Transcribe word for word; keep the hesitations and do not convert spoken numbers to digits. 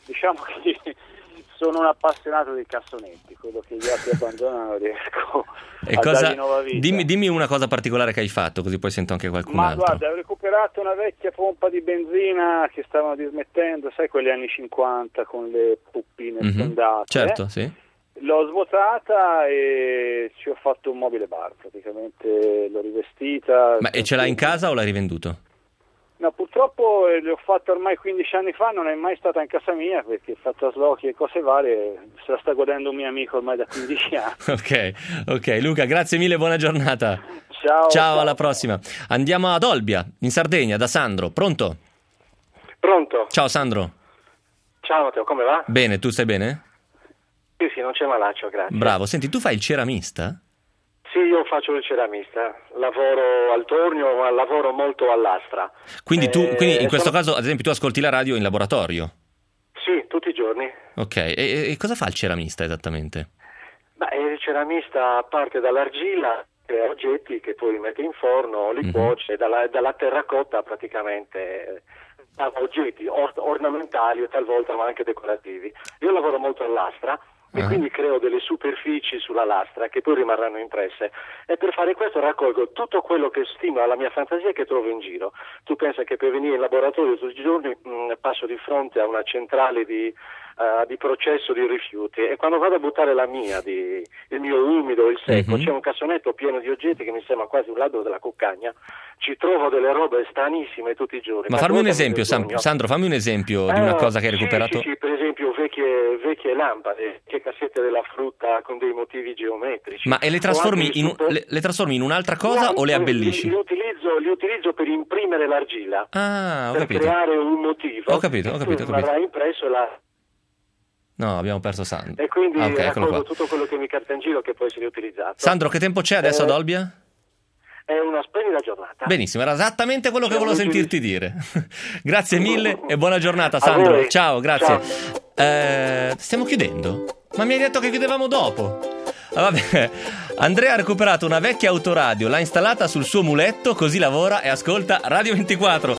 diciamo che sono un appassionato dei cassonetti, quello che gli altri abbandonano riesco e a cosa, dargli nuova vita. Dimmi, dimmi una cosa particolare che hai fatto, così poi sento anche qualcun Ma altro. guarda, ho recuperato una vecchia pompa di benzina che stavano dismettendo, sai, quegli anni cinquanta con le puppine Mm-hmm. sfondate. Certo, sì. L'ho svuotata e ci ho fatto un mobile bar, praticamente l'ho rivestita. Ma e ce l'hai in casa o l'hai rivenduto? No, purtroppo eh, l'ho fatto ormai quindici anni fa, non è mai stata in casa mia perché ho fatto traslochi e cose varie, se la sta godendo un mio amico ormai da quindici anni. Ok, ok, Luca, grazie mille, buona giornata. Ciao. Ciao, ciao. alla prossima. Andiamo ad Olbia, in Sardegna, da Sandro. Pronto? Pronto? Ciao Sandro. Ciao Matteo, come va? Bene, tu stai bene? Sì, sì, non c'è malaccio, grazie. Bravo, senti, tu fai il ceramista? Sì, io faccio il ceramista, lavoro al tornio, ma lavoro molto all'astra. Quindi tu, Eh, quindi in questo sono... caso, ad esempio, tu ascolti la radio in laboratorio? Sì, tutti i giorni. Ok, e, e cosa fa il ceramista esattamente? Beh, il ceramista parte dall'argilla, crea oggetti che poi mette in forno, li Mhm. cuoce, dalla, dalla terracotta praticamente fa oggetti or- ornamentali e talvolta ma anche decorativi. Io lavoro molto all'astra e Ah. quindi creo delle superfici sulla lastra che poi rimarranno impresse, e per fare questo raccolgo tutto quello che stimola la mia fantasia e che trovo in giro. Tu pensa che per venire in laboratorio tutti i giorni mh, passo di fronte a una centrale di, uh, di processo di rifiuti, e quando vado a buttare la mia, di, il mio umido, il secco, Mhm. c'è un cassonetto pieno di oggetti che mi sembra quasi un ladro della cuccagna. Ci trovo delle robe stranissime tutti i giorni. Ma fammi un Talvolta mi esempio, Sam- vergogno. Sandro, fammi un esempio di una Eh, cosa che hai sì, recuperato. Sì, sì, per esempio vecchie, vecchie lampade, vecchie cassette della frutta con dei motivi geometrici. Ma e le O trasformi, anche in, un- super- le, le trasformi in un'altra cosa No, o le li- abbellisci? Li, utilizzo, li utilizzo per imprimere l'argilla, Ah, ho per capito. creare un motivo. Ho capito, ho capito, ho Tu capito. avrai impresso la... No, abbiamo perso Sandro. E quindi Ah, ok, eccolo raccolgo qua. tutto quello che mi capita in giro che può essere utilizzato. Sandro, che tempo c'è adesso Eh, ad Olbia? È una splendida giornata. Benissimo, era esattamente quello che Ciao, volevo Luigi. sentirti dire. Grazie mille e buona giornata, A Sandro. voi. Ciao, grazie. Ciao. Eh, stiamo chiudendo? Ma mi hai detto che chiudevamo dopo. Ah, vabbè. Andrea ha recuperato una vecchia autoradio, l'ha installata sul suo muletto, così lavora e ascolta Radio ventiquattro.